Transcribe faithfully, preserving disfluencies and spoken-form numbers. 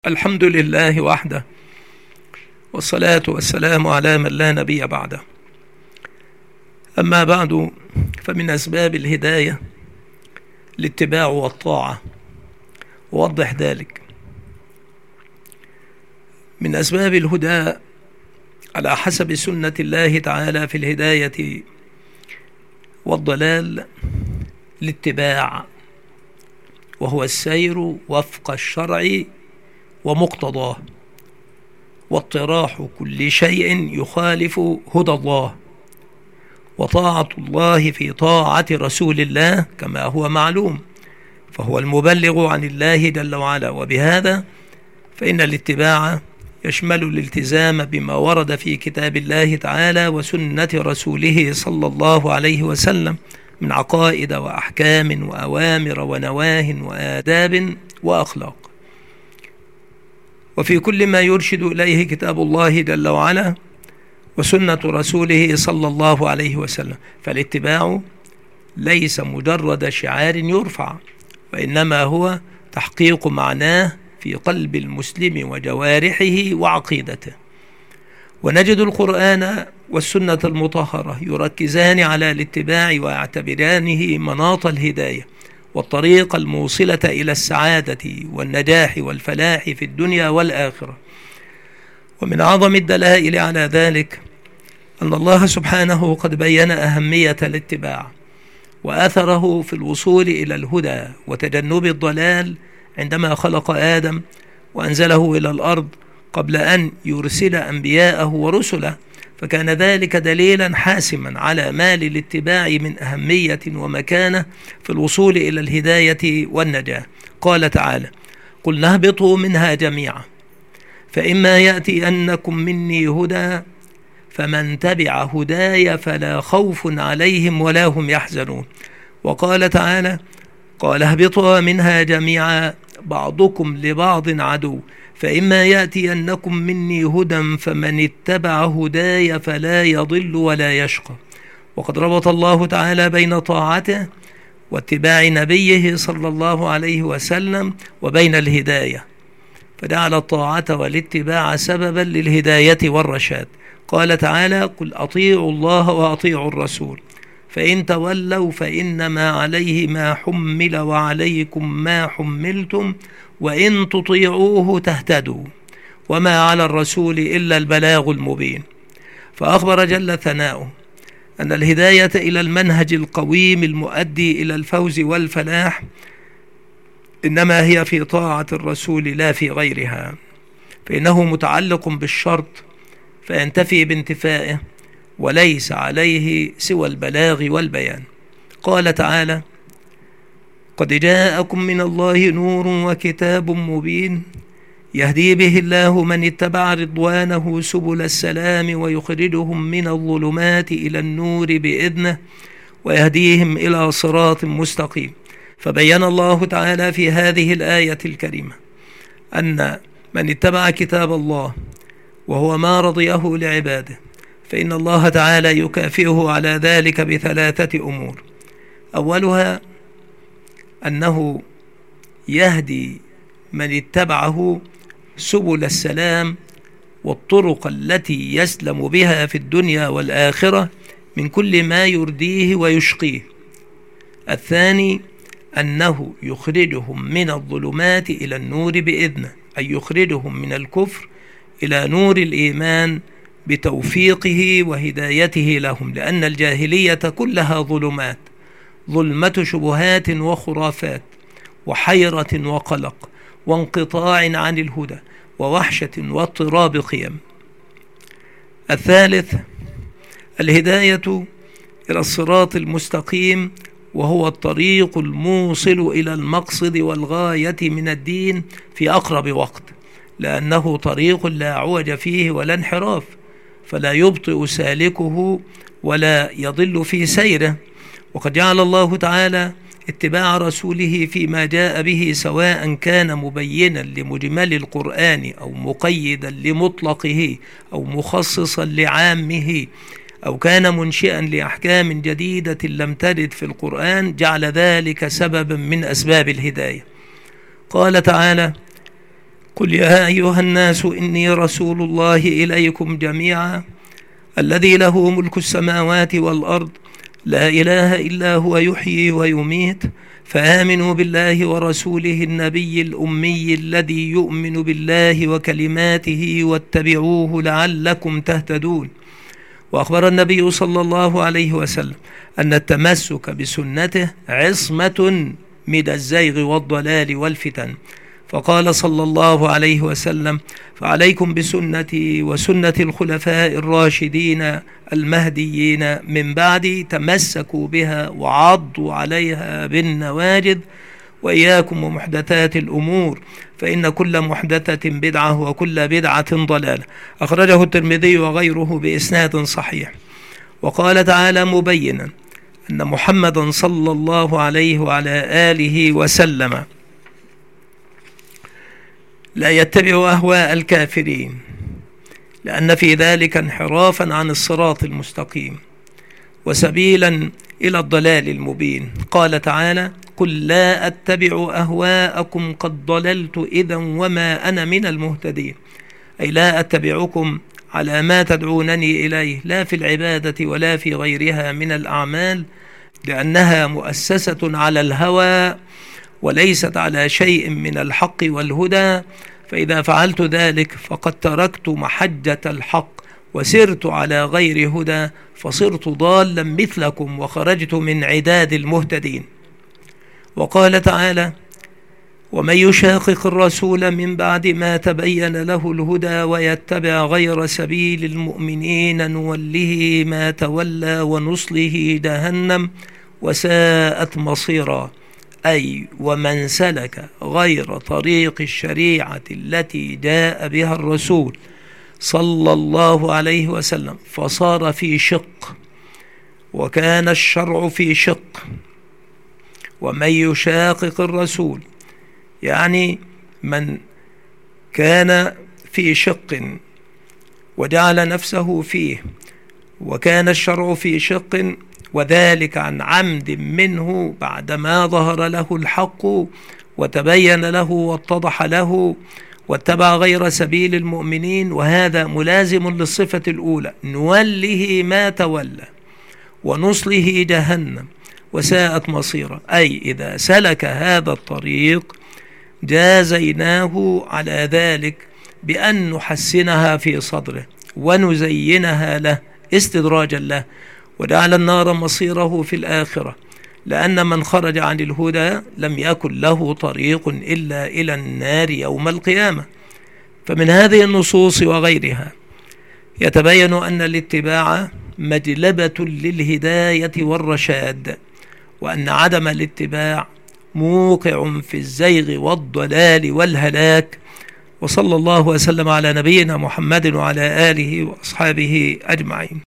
الحمد لله وحده، والصلاة والسلام على من لا نبي بعده. أما بعد، فمن أسباب الهداية الاتباع والطاعة. ووضح ذلك. من أسباب الهدى على حسب سنة الله تعالى في الهداية والضلال الاتباع، وهو السير وفق الشرع ومقتضاه، واطراح كل شيء يخالف هدى الله، وطاعة الله في طاعة رسول الله كما هو معلوم، فهو المبلغ عن الله جل وعلا. وبهذا فإن الاتباع يشمل الالتزام بما ورد في كتاب الله تعالى وسنة رسوله صلى الله عليه وسلم من عقائد وأحكام وأوامر ونواه وآداب وأخلاق، وفي كل ما يرشد إليه كتاب الله جل وعلا وسنة رسوله صلى الله عليه وسلم. فالاتباع ليس مجرد شعار يرفع، وإنما هو تحقيق معناه في قلب المسلم وجوارحه وعقيدته. ونجد القرآن والسنة المطهرة يركزان على الاتباع ويعتبرانه مناط الهداية والطريق الموصلة إلى السعادة والنجاح والفلاح في الدنيا والآخرة. ومن أعظم الدلائل على ذلك أن الله سبحانه قد بين أهمية الاتباع وأثره في الوصول إلى الهدى وتجنب الضلال عندما خلق آدم وأنزله إلى الأرض قبل أن يرسل أنبياءه ورسله، فكان ذلك دليلا حاسما على ما للاتباع من أهمية ومكانة في الوصول إلى الهداية والنجاة. قال تعالى: قل اهبطوا منها جميعا فإما يأتينكم مني هدى فمن تبع هداي فلا خوف عليهم ولا هم يحزنون. وقال تعالى: قال اهبطوا منها جميعا بعضكم لبعض عدو فإما يأتينكم مني هدى فمن اتبع هداي فلا يضل ولا يشقى. وقد ربط الله تعالى بين طاعته واتباع نبيه صلى الله عليه وسلم وبين الهداية، فجعل الطاعة والاتباع سببا للهداية والرشاد. قال تعالى: قل أطيعوا الله وأطيعوا الرسول فإن تولوا فإنما عليه ما حمل وعليكم ما حملتم وإن تطيعوه تهتدوا وما على الرسول إلا البلاغ المبين. فأخبر جل ثناؤه أن الهداية إلى المنهج القويم المؤدي إلى الفوز والفلاح إنما هي في طاعة الرسول لا في غيرها، فإنه متعلق بالشرط فينتفي بانتفائه وليس عليه سوى البلاغ والبيان. قال تعالى: قد جاءكم من الله نور وكتاب مبين يهدي به الله من اتبع رضوانه سبل السلام ويخرجهم من الظلمات إلى النور بإذنه ويهديهم إلى صراط مستقيم. فبين الله تعالى في هذه الآية الكريمة أن من اتبع كتاب الله وهو ما رضيه لعباده فإن الله تعالى يكافئه على ذلك بثلاثة أمور: أولها أنه يهدي من اتبعه سبل السلام والطرق التي يسلم بها في الدنيا والآخرة من كل ما يرديه ويشقيه. الثاني أنه يخرجهم من الظلمات إلى النور بإذنه، أي يخرجهم من الكفر إلى نور الإيمان بتوفيقه وهدايته لهم، لأن الجاهلية كلها ظلمات، ظلمة شبهات وخرافات وحيرة وقلق وانقطاع عن الهدى ووحشة واضطراب قيم. الثالث الهداية إلى الصراط المستقيم، وهو الطريق الموصل إلى المقصد والغاية من الدين في أقرب وقت، لأنه طريق لا عوج فيه ولا انحراف، فلا يبطئ سالكه ولا يضل في سيره. وقد جعل الله تعالى اتباع رسوله فيما جاء به سواء كان مبينا لمجمل القرآن أو مقيدا لمطلقه أو مخصصا لعامه أو كان منشئا لأحكام جديدة لم ترد في القرآن، جعل ذلك سببا من أسباب الهداية. قال تعالى: قل يا أيها الناس إني رسول الله إليكم جميعا الذي له ملك السماوات والأرض لا إله إلا هو يحيي ويميت فآمنوا بالله ورسوله النبي الأمي الذي يؤمن بالله وكلماته واتبعوه لعلكم تهتدون. وأخبر النبي صلى الله عليه وسلم أن التمسك بسنته عصمة من الزيغ والضلال والفتن، فقال صلى الله عليه وسلم: فعليكم بسنتي وسنة الخلفاء الراشدين المهديين من بعدي، تمسكوا بها وعضوا عليها بالنواجذ، وإياكم ومحدثات الأمور فإن كل محدثة بدعة وكل بدعة ضلالة. أخرجه الترمذي وغيره بإسناد صحيح. وقال تعالى مبينا أن محمدا صلى الله عليه وعلى آله وسلم لا يتبع أهواء الكافرين، لأن في ذلك انحرافا عن الصراط المستقيم وسبيلا إلى الضلال المبين. قال تعالى: قل لا أتبع أهواءكم قد ضللت إذا وما أنا من المهتدين، أي لا أتبعكم على ما تدعونني إليه لا في العبادة ولا في غيرها من الأعمال، لأنها مؤسسة على الهوى وليست على شيء من الحق والهدى، فإذا فعلت ذلك فقد تركت محجة الحق وسرت على غير هدى، فصرت ضالا مثلكم وخرجت من عداد المهتدين. وقال تعالى: ومن يشاقق الرسول من بعد ما تبين له الهدى ويتبع غير سبيل المؤمنين نوله ما تولى ونصله جهنم وساءت مصيرا، أي ومن سلك غير طريق الشريعة التي جاء بها الرسول صلى الله عليه وسلم فصار في شق، وكان الشرع في شق. ومن يشاقق الرسول يعني من كان في شق وجعل نفسه فيه، وكان الشرع في شق، وذلك عن عمد منه بعدما ظهر له الحق وتبين له واتضح له، واتبع غير سبيل المؤمنين، وهذا ملازم للصفة الأولى: نوله ما تولى ونصله جهنم وساءت مصيرا، أي إذا سلك هذا الطريق جازيناه على ذلك بأن نحسنها في صدره ونزينها له استدراجا له، وجعل النار مصيره في الآخرة، لأن من خرج عن الهدى لم يكن له طريق إلا إلى النار يوم القيامة. فمن هذه النصوص وغيرها يتبين أن الاتباع مجلبة للهداية والرشاد، وأن عدم الاتباع موقع في الزيغ والضلال والهلاك. وصلى الله وسلم على نبينا محمد وعلى آله وأصحابه أجمعين.